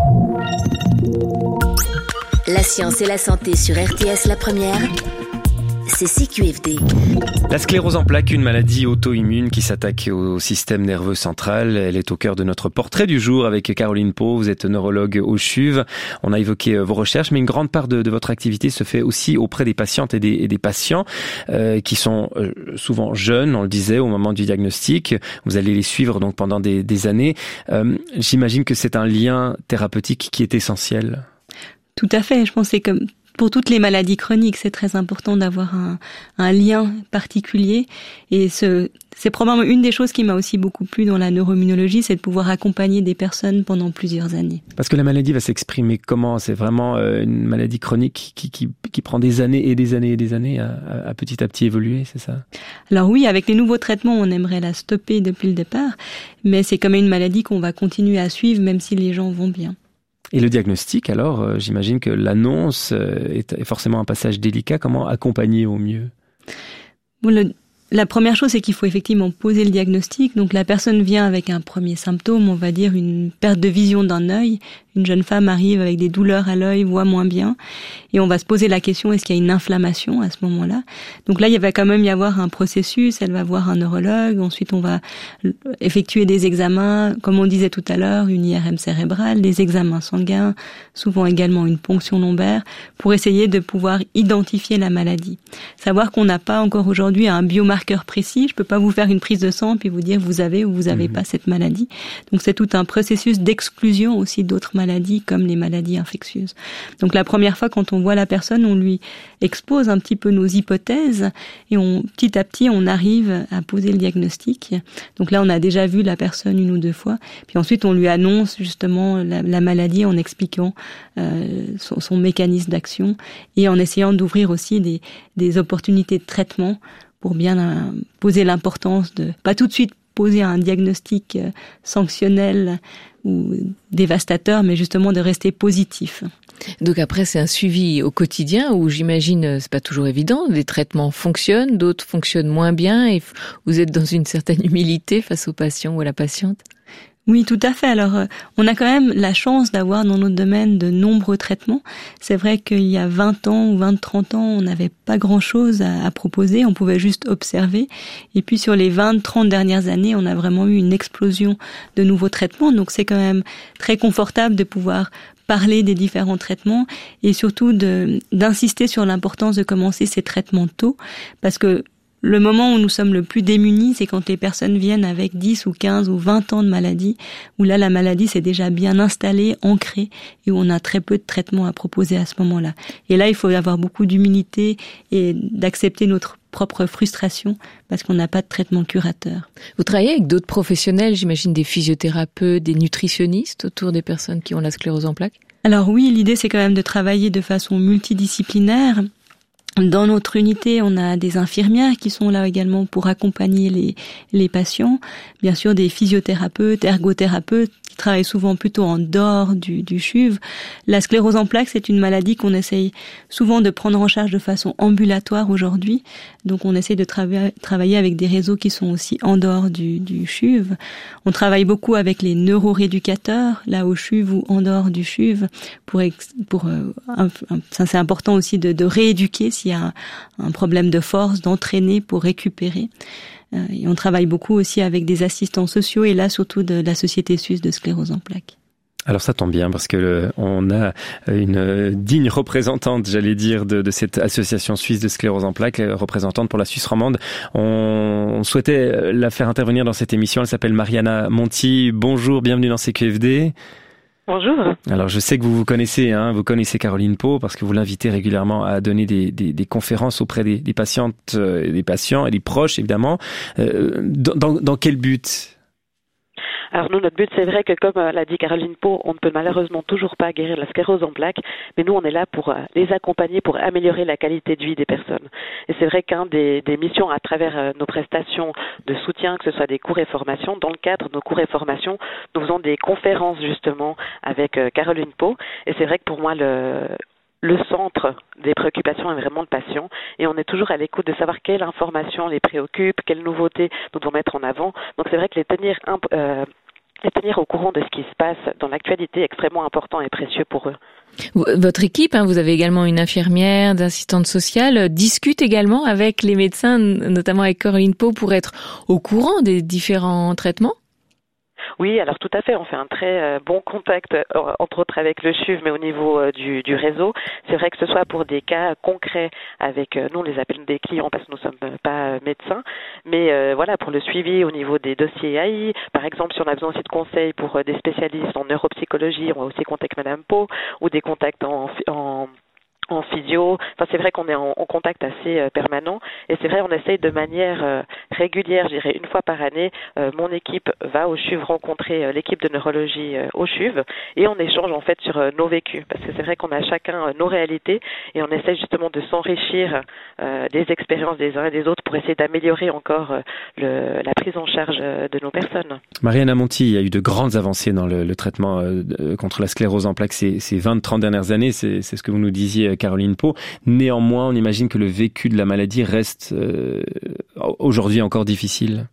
La science et la santé sur RTS La Première, c'est CQFD. La sclérose en plaques, une maladie auto-immune qui s'attaque au système nerveux central. Elle est au cœur de notre portrait du jour avec Caroline Pau. Vous êtes neurologue au CHUV. On a évoqué vos recherches, mais une grande part de votre activité se fait aussi auprès des patientes et des patients qui sont souvent jeunes, on le disait, au moment du diagnostic. Vous allez les suivre donc pendant des années. J'imagine que c'est un lien thérapeutique qui est essentiel. Tout à fait. Je pense que c'est comme pour toutes les maladies chroniques, c'est très important d'avoir un lien particulier. Et c'est probablement une des choses qui m'a aussi beaucoup plu dans la neuroimmunologie, c'est de pouvoir accompagner des personnes pendant plusieurs années. Parce que la maladie va s'exprimer comment ? C'est vraiment une maladie chronique qui prend des années et des années et des années à petit à petit évoluer, c'est ça ? Alors oui, avec les nouveaux traitements, on aimerait la stopper depuis le départ, mais c'est quand même une maladie qu'on va continuer à suivre même si les gens vont bien. Et le diagnostic, alors, j'imagine que l'annonce est forcément un passage délicat. Comment accompagner au mieux ? Bon, la première chose, c'est qu'il faut effectivement poser le diagnostic. Donc la personne vient avec un premier symptôme, on va dire une perte de vision d'un œil. Une jeune femme arrive avec des douleurs à l'œil, voit moins bien. Et on va se poser la question, est-ce qu'il y a une inflammation à ce moment-là ? Donc là, il va quand même y avoir un processus. Elle va voir un neurologue. Ensuite, on va effectuer des examens, comme on disait tout à l'heure, une IRM cérébrale, des examens sanguins, souvent également une ponction lombaire, pour essayer de pouvoir identifier la maladie. Savoir qu'on n'a pas encore aujourd'hui un biomarqueur précis. Je peux pas vous faire une prise de sang puis vous dire vous avez ou vous avez pas cette maladie. Donc c'est tout un processus d'exclusion aussi d'autres maladies comme les maladies infectieuses. Donc la première fois quand on voit la personne, on lui expose un petit peu nos hypothèses et petit à petit on arrive à poser le diagnostic. Donc là on a déjà vu la personne une ou deux fois, puis ensuite on lui annonce justement la maladie en expliquant son mécanisme d'action et en essayant d'ouvrir aussi des opportunités de traitement pour bien poser l'importance de pas tout de suite poser un diagnostic sanctionnel ou dévastateur, mais justement de rester positif. Donc après, c'est un suivi au quotidien où j'imagine c'est pas toujours évident. Des traitements fonctionnent, d'autres fonctionnent moins bien et vous êtes dans une certaine humilité face au patient ou à la patiente. Oui, tout à fait. Alors, on a quand même la chance d'avoir dans notre domaine de nombreux traitements. C'est vrai qu'il y a 20 ans ou 20-30 ans, on n'avait pas grand-chose à proposer, on pouvait juste observer. Et puis sur les 20-30 dernières années, on a vraiment eu une explosion de nouveaux traitements. Donc c'est quand même très confortable de pouvoir parler des différents traitements et surtout d'insister sur l'importance de commencer ces traitements tôt, parce que le moment où nous sommes le plus démunis, c'est quand les personnes viennent avec 10 ou 15 ou 20 ans de maladie, où là, la maladie s'est déjà bien installée, ancrée, et où on a très peu de traitements à proposer à ce moment-là. Et là, il faut avoir beaucoup d'humilité et d'accepter notre propre frustration, parce qu'on n'a pas de traitement curateur. Vous travaillez avec d'autres professionnels, j'imagine des physiothérapeutes, des nutritionnistes autour des personnes qui ont la sclérose en plaques ? Alors oui, l'idée, c'est quand même de travailler de façon multidisciplinaire. Dans notre unité, on a des infirmières qui sont là également pour accompagner les patients. Bien sûr, des physiothérapeutes, ergothérapeutes qui travaillent souvent plutôt en dehors du CHUV. La sclérose en plaques, c'est une maladie qu'on essaye souvent de prendre en charge de façon ambulatoire aujourd'hui. Donc, on essaye de travailler avec des réseaux qui sont aussi en dehors du CHUV. On travaille beaucoup avec les neurorééducateurs, là au CHUV ou en dehors du CHUV, ça c'est important aussi de rééduquer s'il y a un problème de force, d'entraîner pour récupérer. Et on travaille beaucoup aussi avec des assistants sociaux et là surtout de la Société suisse de sclérose en plaques. Alors ça tombe bien parce que on a une digne représentante, j'allais dire, de cette association suisse de sclérose en plaques, représentante pour la Suisse romande. On souhaitait la faire intervenir dans cette émission. Elle s'appelle Mariana Monti. Bonjour, bienvenue dans CQFD. Bonjour. Alors je sais que vous connaissez Caroline Pau parce que vous l'invitez régulièrement à donner des conférences auprès des patientes, des patients et des proches évidemment. Dans quel but ? Alors nous, notre but, c'est vrai que comme l'a dit Caroline Pau, on ne peut malheureusement toujours pas guérir la sclérose en plaques, mais nous, on est là pour les accompagner, pour améliorer la qualité de vie des personnes. Et c'est vrai qu'un des missions à travers nos prestations de soutien, que ce soit des cours et formations, dans le cadre de nos cours et formations, nous faisons des conférences justement avec Caroline Pau. Et c'est vrai que pour moi, le centre des préoccupations est vraiment le patient et on est toujours à l'écoute de savoir quelle information les préoccupe, quelles nouveautés nous devons mettre en avant. Donc c'est vrai que les tenir au courant de ce qui se passe dans l'actualité est extrêmement important et précieux pour eux. Votre équipe, vous avez également une infirmière, des assistantes sociales, discute également avec les médecins, notamment avec Caroline Pau, pour être au courant des différents traitements? Oui, alors tout à fait, on fait un très bon contact, entre autres avec le CHUV, mais au niveau du réseau. C'est vrai que ce soit pour des cas concrets avec, nous on les appelle des clients parce que nous ne sommes pas médecins, mais voilà, pour le suivi au niveau des dossiers AI, par exemple, si on a besoin aussi de conseils pour des spécialistes en neuropsychologie, on va aussi contacter Madame Pau, ou des contacts en physio. Enfin, c'est vrai qu'on est en contact assez permanent et c'est vrai on essaye de manière régulière, je dirais une fois par année, mon équipe va au CHUV rencontrer l'équipe de neurologie au CHUV et on échange en fait sur nos vécus parce que c'est vrai qu'on a chacun nos réalités et on essaye justement de s'enrichir des expériences des uns et des autres pour essayer d'améliorer encore la prise en charge de nos personnes. Marianne Amonti, il y a eu de grandes avancées dans le traitement contre la sclérose en plaques ces 20-30 dernières années, c'est ce que vous nous disiez Caroline Pau. Néanmoins, on imagine que le vécu de la maladie reste aujourd'hui encore difficile.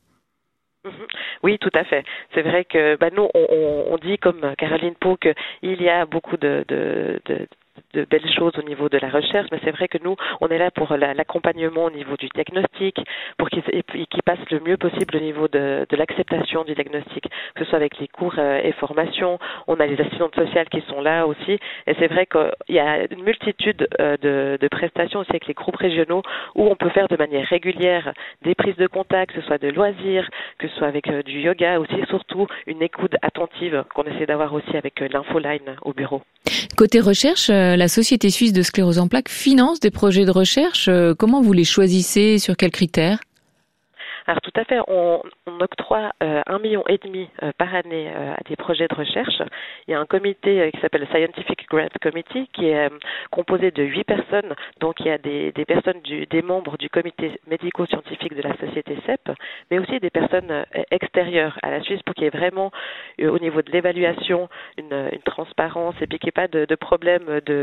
Oui, tout à fait. C'est vrai que nous, on dit comme Caroline Pau qu'il y a beaucoup de belles choses au niveau de la recherche, mais c'est vrai que nous, on est là pour l'accompagnement au niveau du diagnostic, pour qu'il passe le mieux possible au niveau de l'acceptation du diagnostic, que ce soit avec les cours et formations. On a les assistantes sociales qui sont là aussi, et c'est vrai qu'il y a une multitude de prestations aussi avec les groupes régionaux où on peut faire de manière régulière des prises de contact, que ce soit de loisirs, que ce soit avec du yoga, aussi surtout une écoute attentive qu'on essaie d'avoir aussi avec l'infoline au bureau. Côté recherche, la Société suisse de sclérose en plaques finance des projets de recherche. Comment vous les choisissez? Sur quels critères? Alors tout à fait, on octroie 1,5 million par année à des projets de recherche. Il y a un comité qui s'appelle le Scientific Grant Committee qui est composé de 8 personnes. Donc il y a des personnes, des membres du comité médico-scientifique de la société CEP, mais aussi des personnes extérieures à la Suisse pour qu'il y ait vraiment au niveau de l'évaluation une transparence et puis qu'il n'y ait pas de problème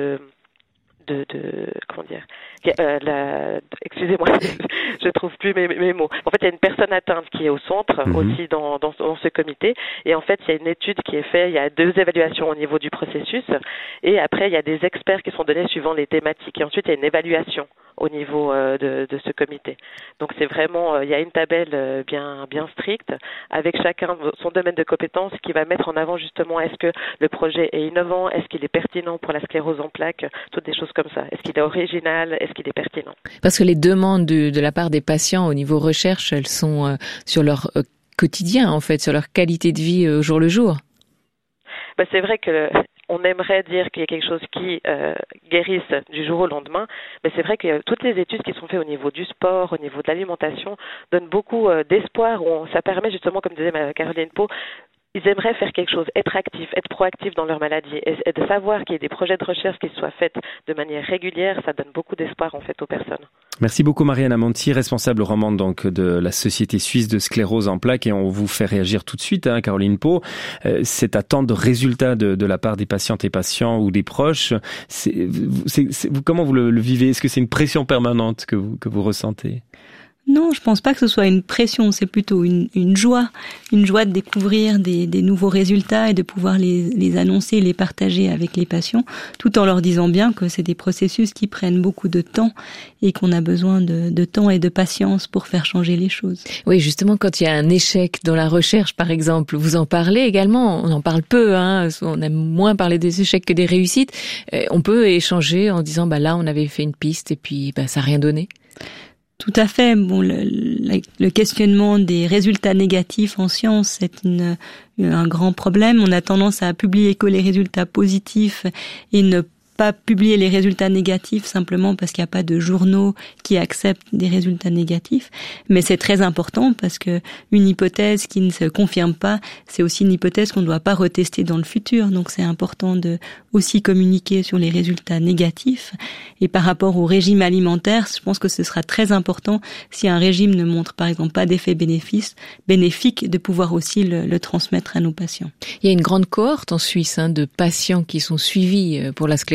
comment dire, excusez-moi, je trouve plus mes mots. En fait, il y a une personne atteinte qui est au centre aussi dans ce comité, et en fait, il y a une étude qui est faite, il y a 2 évaluations au niveau du processus, et après, il y a des experts qui sont donnés suivant les thématiques, et ensuite, il y a une évaluation au niveau de ce comité. Donc, c'est vraiment, il y a une tabelle bien stricte, avec chacun son domaine de compétences qui va mettre en avant justement, est-ce que le projet est innovant, est-ce qu'il est pertinent pour la sclérose en plaques, toutes des choses comme ça. Est-ce qu'il est original? Est-ce qu'il est pertinent? Parce que les demandes de la part des patients au niveau recherche, elles sont sur leur quotidien, en fait, sur leur qualité de vie au jour le jour. C'est vrai que on aimerait dire qu'il y a quelque chose qui guérisse du jour au lendemain, mais c'est vrai que toutes les études qui sont faites au niveau du sport, au niveau de l'alimentation, donnent beaucoup d'espoir. Ça permet justement, comme disait Caroline Pau, ils aimeraient faire quelque chose, être actifs, être proactifs dans leur maladie et de savoir qu'il y ait des projets de recherche qui soient faits de manière régulière, ça donne beaucoup d'espoir en fait aux personnes. Merci beaucoup Marianne Amonti, responsable romande donc de la Société suisse de sclérose en plaques, et on vous fait réagir tout de suite, Caroline Pau. Cette attente de résultats de la part des patientes et patients ou des proches, comment vous le vivez? Est-ce que c'est une pression permanente que vous ressentez? Non, je pense pas que ce soit une pression, c'est plutôt une joie de découvrir des nouveaux résultats et de pouvoir les annoncer, les partager avec les patients, tout en leur disant bien que c'est des processus qui prennent beaucoup de temps et qu'on a besoin de temps et de patience pour faire changer les choses. Oui, justement, quand il y a un échec dans la recherche, par exemple, vous en parlez également, on en parle peu, on aime moins parler des échecs que des réussites. On peut échanger en disant, là, on avait fait une piste et puis, ça n'a rien donné. Tout à fait. Bon, le questionnement des résultats négatifs en sciences, c'est un grand problème. On a tendance à publier que les résultats positifs et ne pas publier les résultats négatifs simplement parce qu'il n'y a pas de journaux qui acceptent des résultats négatifs. Mais c'est très important parce que une hypothèse qui ne se confirme pas, c'est aussi une hypothèse qu'on ne doit pas retester dans le futur. Donc c'est important de aussi communiquer sur les résultats négatifs. Et par rapport au régime alimentaire, je pense que ce sera très important si un régime ne montre par exemple pas d'effet bénéfique de pouvoir aussi le transmettre à nos patients. Il y a une grande cohorte en Suisse de patients qui sont suivis pour la sclérose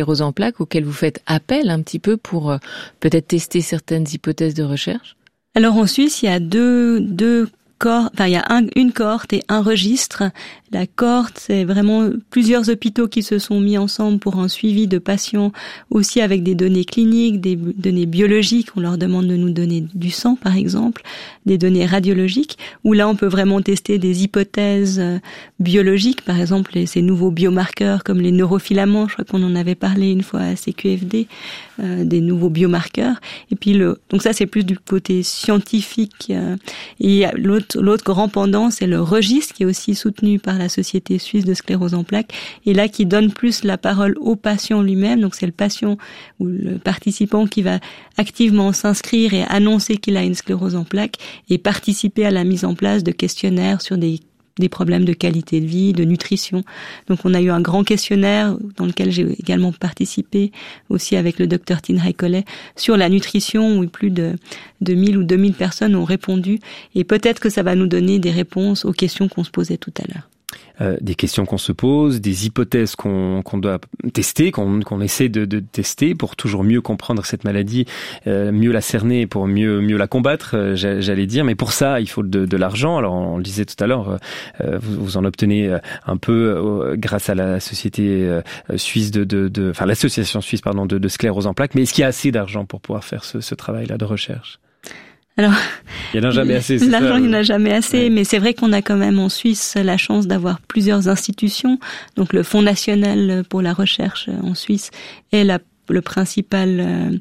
sclérose en plaques auxquels vous faites appel un petit peu pour peut-être tester certaines hypothèses de recherche? Alors en Suisse, il y a il y a une cohorte et un registre. La cohorte, c'est vraiment plusieurs hôpitaux qui se sont mis ensemble pour un suivi de patients, aussi avec des données cliniques, des données biologiques. On leur demande de nous donner du sang, par exemple, des données radiologiques, où là, on peut vraiment tester des hypothèses biologiques, par exemple, ces nouveaux biomarqueurs comme les neurofilaments. Je crois qu'on en avait parlé une fois à CQFD, des nouveaux biomarqueurs. Et puis donc ça, c'est plus du côté scientifique. Et l'autre grand pendant, c'est le registre qui est aussi soutenu par la Société suisse de sclérose en plaques, et là qui donne plus la parole au patient lui-même. Donc c'est le patient ou le participant qui va activement s'inscrire et annoncer qu'il a une sclérose en plaques et participer à la mise en place de questionnaires sur des problèmes de qualité de vie, de nutrition. Donc on a eu un grand questionnaire dans lequel j'ai également participé aussi avec le docteur Tinraj Collet sur la nutrition, où plus de 1000 ou 2000 personnes ont répondu, et peut-être que ça va nous donner des réponses aux questions qu'on se posait tout à l'heure. Des questions qu'on se pose, des hypothèses qu'on doit tester, qu'on essaie de tester pour toujours mieux comprendre cette maladie, mieux la cerner, pour mieux la combattre, j'allais dire. Mais pour ça, il faut de l'argent. Alors, on le disait tout à l'heure, vous en obtenez un peu grâce à la société suisse enfin l'association suisse, de sclérose en plaques. Mais est-ce qu'il y a assez d'argent pour pouvoir faire ce travail-là de recherche? Alors, il n'y en a jamais assez. L'argent, il n'y en a jamais assez, ouais. Mais c'est vrai qu'on a quand même en Suisse la chance d'avoir plusieurs institutions. Donc le Fonds national pour la recherche en Suisse est le principal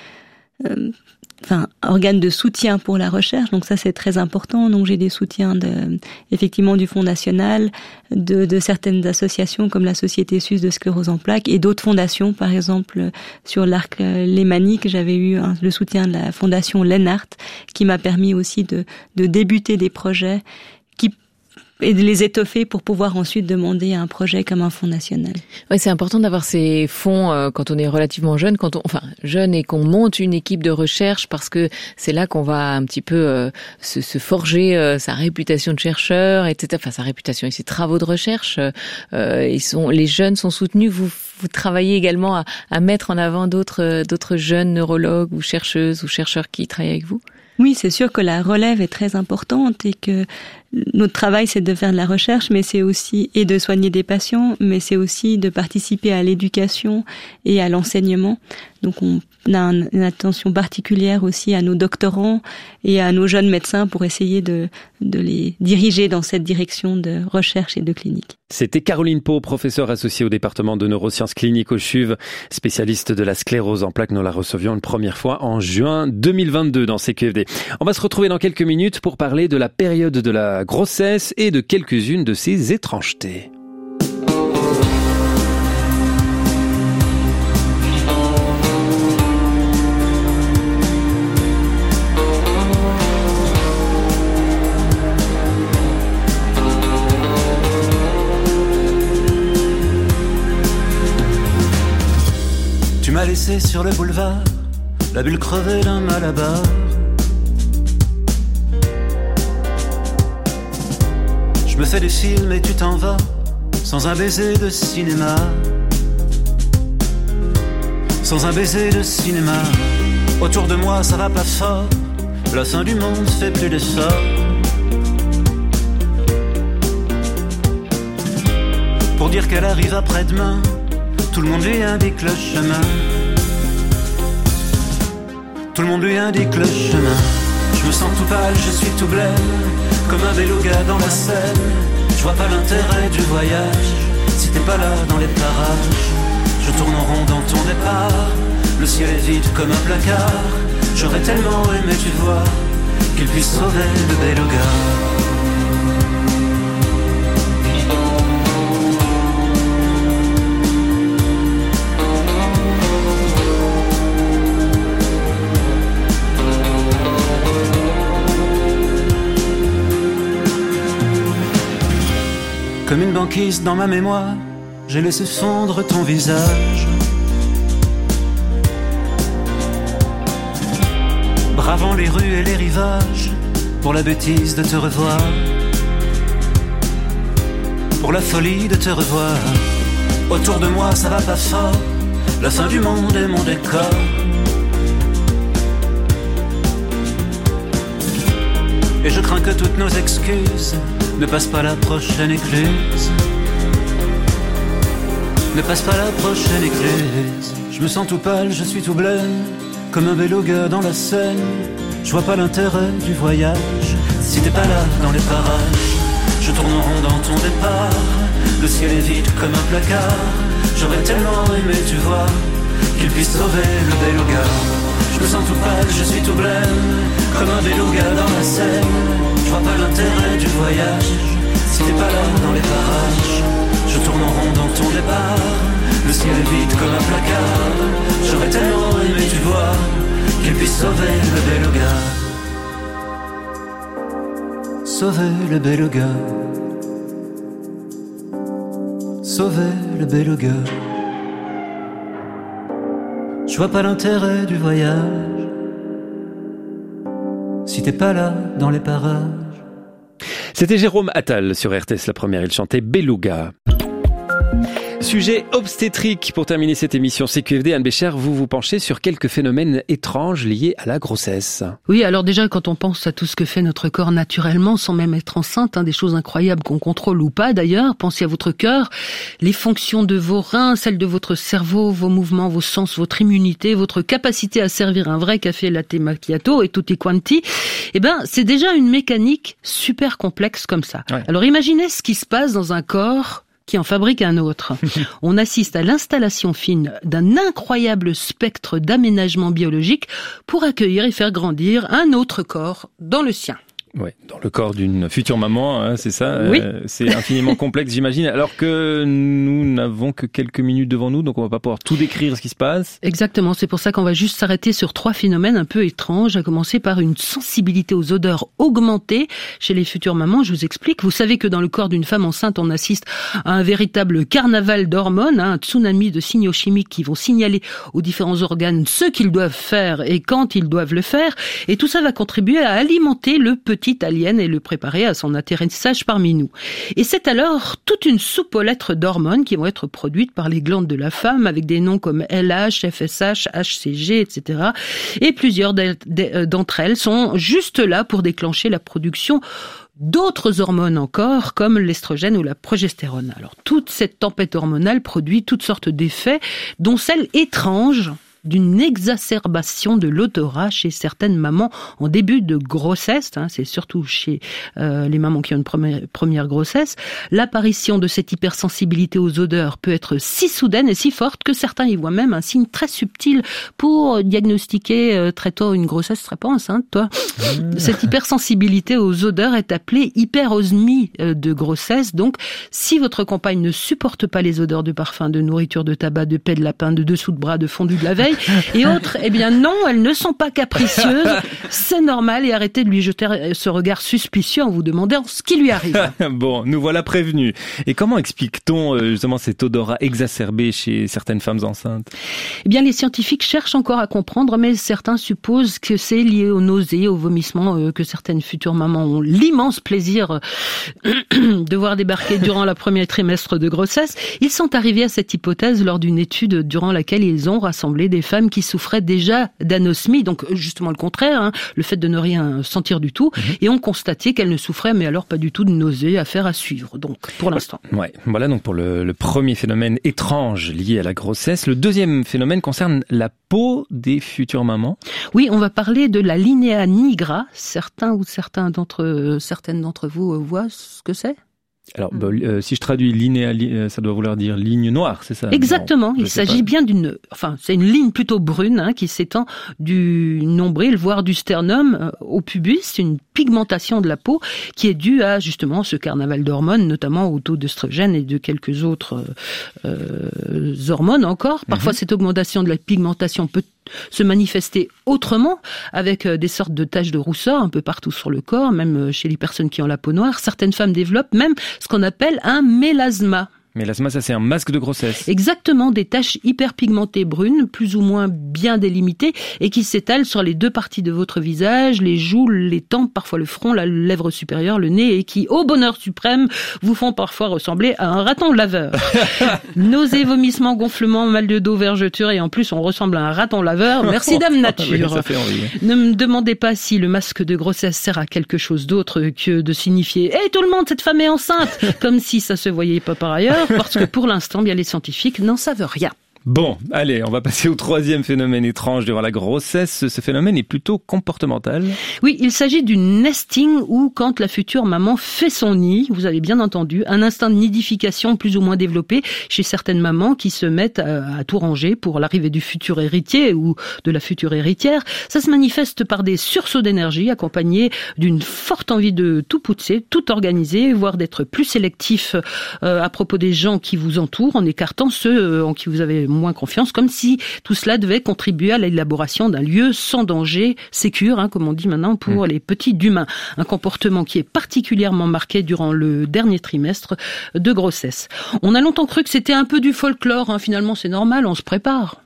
organe de soutien pour la recherche. Donc ça, c'est très important. Donc j'ai des soutiens effectivement du Fonds national, de certaines associations comme la Société suisse de sclérose en plaques et d'autres fondations. Par exemple, sur l'arc lémanique, j'avais eu le soutien de la fondation Lennart qui m'a permis aussi de débuter des projets et de les étoffer pour pouvoir ensuite demander un projet comme un fonds national. Ouais, c'est important d'avoir ces fonds quand on est relativement jeune, jeune et qu'on monte une équipe de recherche, parce que c'est là qu'on va un petit peu se forger sa réputation de chercheur, etc. Enfin, sa réputation et ses travaux de recherche. Les jeunes sont soutenus. Vous travaillez également à mettre en avant d'autres jeunes neurologues ou chercheuses ou chercheurs qui travaillent avec vous? Oui, c'est sûr que la relève est très importante et que notre travail, c'est de faire de la recherche, mais c'est aussi, et de soigner des patients, mais c'est aussi de participer à l'éducation et à l'enseignement. Donc on a une attention particulière aussi à nos doctorants et à nos jeunes médecins pour essayer de les diriger dans cette direction de recherche et de clinique. C'était Caroline Pau, professeure associée au département de neurosciences cliniques au CHUV, spécialiste de la sclérose en plaques. Nous la recevions une première fois en juin 2022 dans CQFD. On va se retrouver dans quelques minutes pour parler de la période de la grossesse et de quelques-unes de ses étrangetés. Tu m'as laissé sur le boulevard, la bulle crevée d'un malabar. Je me fais des films et tu t'en vas, sans un baiser de cinéma. Sans un baiser de cinéma. Autour de moi ça va pas fort, la fin du monde fait plus d'efforts. Pour dire qu'elle arrive après-demain, tout le monde lui indique le chemin. Tout le monde lui indique le chemin. Je me sens tout pâle, je suis tout blême, comme un beluga dans la Seine. Je vois pas l'intérêt du voyage si t'es pas là dans les parages. Je tourne en rond dans ton départ, le ciel est vide comme un placard. J'aurais tellement aimé, tu vois, qu'il puisse sauver le beluga. Comme une banquise dans ma mémoire, j'ai laissé fondre ton visage. Bravant les rues et les rivages, pour la bêtise de te revoir, pour la folie de te revoir. Autour de moi ça va pas fort, La fin du monde est mon décor. Et je crains que toutes nos excuses ne passent pas la prochaine écluse. Ne passe pas la prochaine écluse. Je me sens tout pâle, je suis tout blême, comme un beluga dans la Seine. Je vois pas l'intérêt du voyage si t'es pas là dans les parages. Je tourne en rond dans ton départ. Le ciel est vide comme un placard. J'aurais tellement aimé, tu vois, qu'il puisse sauver le beluga. Je me sens tout pâle, je suis tout blême, comme un beluga dans la Seine. Je vois pas l'intérêt du voyage si t'es pas là dans les parages. Je tourne en rond dans ton départ. Le ciel est vide comme un placard. J'aurais tellement aimé, tu vois, qu'il puisse sauver le beluga. Sauver le beluga. Sauver le beluga. Je vois pas l'intérêt du voyage si t'es pas là dans les parages. C'était Jérôme Attal sur RTS La Première, il chantait Beluga. Sujet obstétrique pour terminer cette émission CQFD. Anne Bécher, vous vous penchez sur quelques phénomènes étranges liés à la grossesse. Oui, alors déjà quand on pense à tout ce que fait notre corps naturellement sans même être enceinte, des choses incroyables qu'on contrôle ou pas d'ailleurs, pensez à votre cœur, les fonctions de vos reins, celles de votre cerveau, vos mouvements, vos sens, votre immunité, votre capacité à servir un vrai café latte macchiato et tutti quanti. C'est déjà une mécanique super complexe comme ça. Ouais. Alors imaginez ce qui se passe dans un corps qui en fabrique un autre. On assiste à l'installation fine d'un incroyable spectre d'aménagement biologique pour accueillir et faire grandir un autre corps dans le sien. Ouais, dans le corps d'une future maman, c'est ça. Oui. C'est infiniment complexe, j'imagine. Alors que nous n'avons que quelques minutes devant nous, donc on va pas pouvoir tout décrire ce qui se passe. Exactement. C'est pour ça qu'on va juste s'arrêter sur 3 phénomènes un peu étranges, à commencer par une sensibilité aux odeurs augmentée chez les futures mamans. Je vous explique. Vous savez que dans le corps d'une femme enceinte, on assiste à un véritable carnaval d'hormones, un tsunami de signaux chimiques qui vont signaler aux différents organes ce qu'ils doivent faire et quand ils doivent le faire. Et tout ça va contribuer à alimenter le petit alien et le préparer à son atterrissage parmi nous. Et c'est alors toute une soupe aux lettres d'hormones qui vont être produites par les glandes de la femme avec des noms comme LH, FSH, HCG, etc. Et plusieurs d'entre elles sont juste là pour déclencher la production d'autres hormones encore, comme l'estrogène ou la progestérone. Alors, toute cette tempête hormonale produit toutes sortes d'effets, dont celle étrange d'une exacerbation de l'odorat chez certaines mamans en début de grossesse, c'est surtout chez les mamans qui ont une première grossesse. L'apparition de cette hypersensibilité aux odeurs peut être si soudaine et si forte que certains y voient même un signe très subtil pour diagnostiquer très tôt une grossesse. Tu serais pas enceinte, toi? Cette hypersensibilité aux odeurs est appelée hyperosmie de grossesse. Donc, si votre compagne ne supporte pas les odeurs de parfum, de nourriture, de tabac, de paix de lapin, de dessous de bras, de fondu de la veille, et autres, non, elles ne sont pas capricieuses, c'est normal, et arrêtez de lui jeter ce regard suspicieux en vous demandant ce qui lui arrive. Bon, nous voilà prévenus. Et comment explique-t-on justement cet odorat exacerbé chez certaines femmes enceintes? Les scientifiques cherchent encore à comprendre, mais certains supposent que c'est lié aux nausées, aux vomissements que certaines futures mamans ont l'immense plaisir de voir débarquer durant le premier trimestre de grossesse. Ils sont arrivés à cette hypothèse lors d'une étude durant laquelle ils ont rassemblé des femmes qui souffraient déjà d'anosmie, donc justement le contraire, le fait de ne rien sentir du tout, et ont constaté qu'elles ne souffraient mais alors pas du tout de nausées, affaire à suivre, donc pour l'instant. Ouais, voilà donc pour le premier phénomène étrange lié à la grossesse. Le deuxième phénomène concerne la peau des futures mamans. Oui, on va parler de la linea nigra. Certaines d'entre vous voient ce que c'est? Alors, si je traduis linéa, ça doit vouloir dire ligne noire, c'est ça? Exactement. Non, il s'agit bien c'est une ligne plutôt brune, qui s'étend du nombril, voire du sternum au pubis. C'est une pigmentation de la peau qui est due à, justement, ce carnaval d'hormones, notamment au taux d'œstrogène et de quelques autres hormones encore. Parfois, cette augmentation de la pigmentation peut se manifester autrement, avec des sortes de taches de rousseur un peu partout sur le corps, même chez les personnes qui ont la peau noire. Certaines femmes développent même ce qu'on appelle un mélasma. Mélasma, ça c'est un masque de grossesse. Exactement, des taches hyperpigmentées brunes, plus ou moins bien délimitées, et qui s'étalent sur les deux parties de votre visage, les joues, les tempes, parfois le front, la lèvre supérieure, le nez, et qui, au bonheur suprême, vous font parfois ressembler à un raton laveur. Nausées, vomissements, gonflements, mal de dos, vergetures, et en plus on ressemble à un raton laveur. Merci Dame Nature. Ça fait envie. Ne me demandez pas si le masque de grossesse sert à quelque chose d'autre que de signifier « Hey tout le monde, cette femme est enceinte !» comme si ça se voyait pas par ailleurs. Parce que pour l'instant, bien les scientifiques n'en savent rien. Bon, allez, on va passer au troisième phénomène étrange durant la grossesse. Ce phénomène est plutôt comportemental. Oui, il s'agit du nesting ou quand la future maman fait son nid, vous avez bien entendu, un instinct de nidification plus ou moins développé chez certaines mamans qui se mettent à tout ranger pour l'arrivée du futur héritier ou de la future héritière. Ça se manifeste par des sursauts d'énergie accompagnés d'une forte envie de tout pousser, tout organiser, voire d'être plus sélectif à propos des gens qui vous entourent en écartant ceux en qui vous avez moins confiance, comme si tout cela devait contribuer à l'élaboration d'un lieu sans danger, sécure, comme on dit maintenant, pour les petits d'humains. Un comportement qui est particulièrement marqué durant le dernier trimestre de grossesse. On a longtemps cru que c'était un peu du folklore, finalement c'est normal, on se prépare.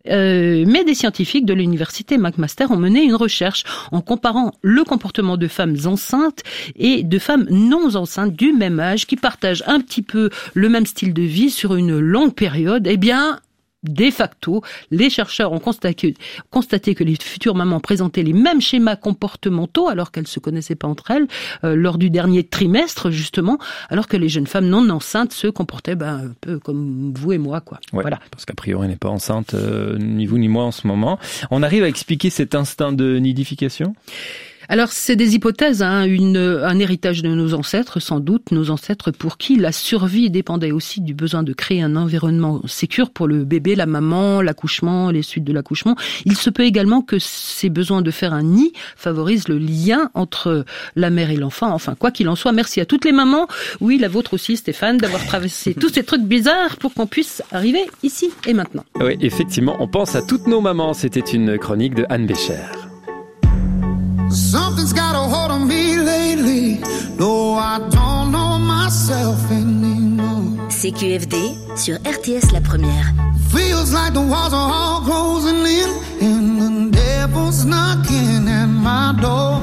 Mais des scientifiques de l'université McMaster ont mené une recherche en comparant le comportement de femmes enceintes et de femmes non enceintes du même âge qui partagent un petit peu le même style de vie sur une longue période. Eh bien, de facto, les chercheurs ont constaté que les futures mamans présentaient les mêmes schémas comportementaux alors qu'elles se connaissaient pas entre elles lors du dernier trimestre justement, alors que les jeunes femmes non enceintes se comportaient un peu comme vous et moi, quoi. Ouais, voilà. Parce qu'a priori, elle n'est pas enceinte ni vous ni moi en ce moment. On arrive à expliquer cet instinct de nidification ? Alors, c'est des hypothèses, un héritage de nos ancêtres, sans doute, nos ancêtres pour qui la survie dépendait aussi du besoin de créer un environnement sécure pour le bébé, la maman, l'accouchement, les suites de l'accouchement. Il se peut également que ces besoins de faire un nid favorisent le lien entre la mère et l'enfant. Enfin, quoi qu'il en soit, merci à toutes les mamans, oui, la vôtre aussi, Stéphane, d'avoir traversé tous ces trucs bizarres pour qu'on puisse arriver ici et maintenant. Oui, effectivement, on pense à toutes nos mamans. C'était une chronique de Anne Bécher. Something's got a hold on me lately. No, I don't know myself anymore. CQFD sur RTS La Première. Feels like the walls are all closing in and the devil's knocking at my door.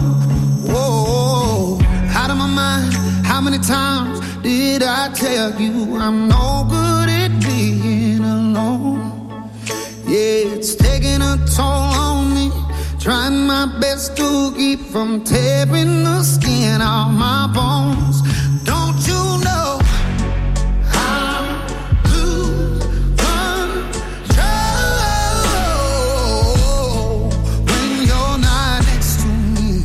Whoa, out of my mind. How many times did I tell you I'm no good at being alone? Yeah, it's taking a toll on me. Trying my best to keep from tearing the skin off my bones. Don't you know I lose control when you're not next to me?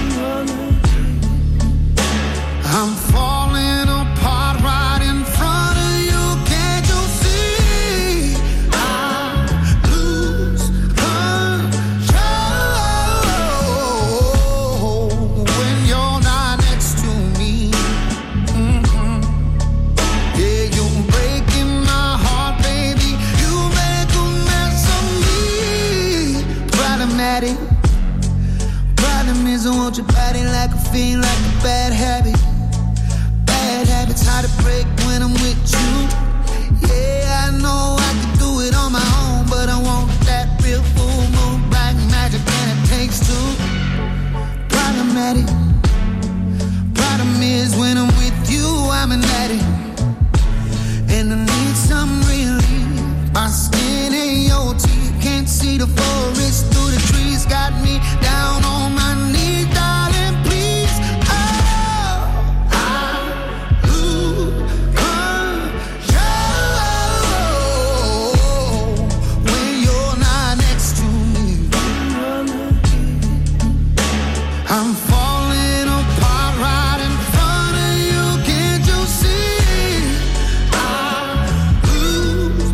I'm falling apart right in front of you. Can't you see? I lose control when you're not next to me. Yeah, you're breaking my heart, baby. You make a mess of me. Problematic. Problem is I want your body like a fiend, like a bad habit. Bad habits hard to break when I'm with you. Yeah, I know I can do it on my own, but I want that real full moon black magic, and it takes two. Problematic. Problem is when I'm with you, I'm an addict, and I need some relief. My skin ain't your teeth, can't see the forest through the trees. Got me down on my knees, darling, please. Oh, I lose control when you're not next to me. I'm falling apart right in front of you. Can't you see? I lose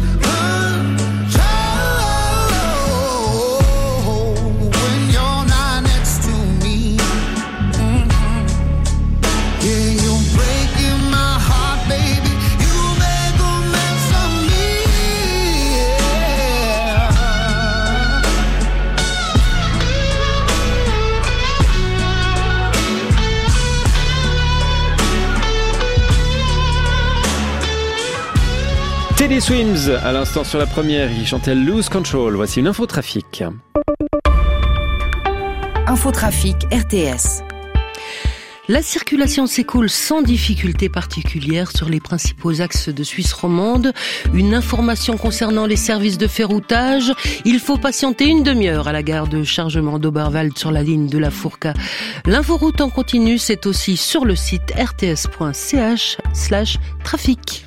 control when you're not next to me. Yeah, you're breaking my heart, baby. You make a mess of me. Yeah. Teddy Swims, à l'instant sur la première, il chantait Lose Control. Voici une infotrafic. Infotrafic RTS. La circulation s'écoule sans difficulté particulière sur les principaux axes de Suisse romande. Une information concernant les services de ferroutage. Il faut patienter une demi-heure à la gare de chargement d'Oberwald sur la ligne de la Fourca. L'inforoute en continu, c'est aussi sur le site rts.ch/trafic.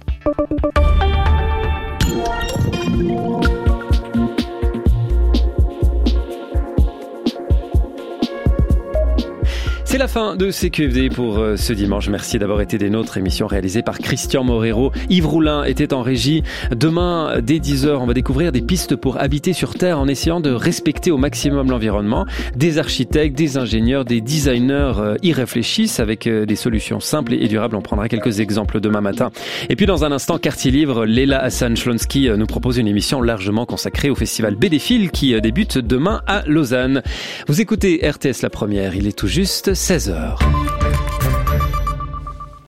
C'est la fin de CQFD pour ce dimanche. Merci d'avoir été des nôtres. Émission réalisée par Christian Morero. Yves Roulin était en régie. Demain, dès 10h, on va découvrir des pistes pour habiter sur Terre en essayant de respecter au maximum l'environnement. Des architectes, des ingénieurs, des designers y réfléchissent avec des solutions simples et durables. On prendra quelques exemples demain matin. Et puis dans un instant, Quartier Livre, Leila Hassan-Schlonsky nous propose une émission largement consacrée au festival BDFIL qui débute demain à Lausanne. Vous écoutez RTS La Première, il est tout juste 16h.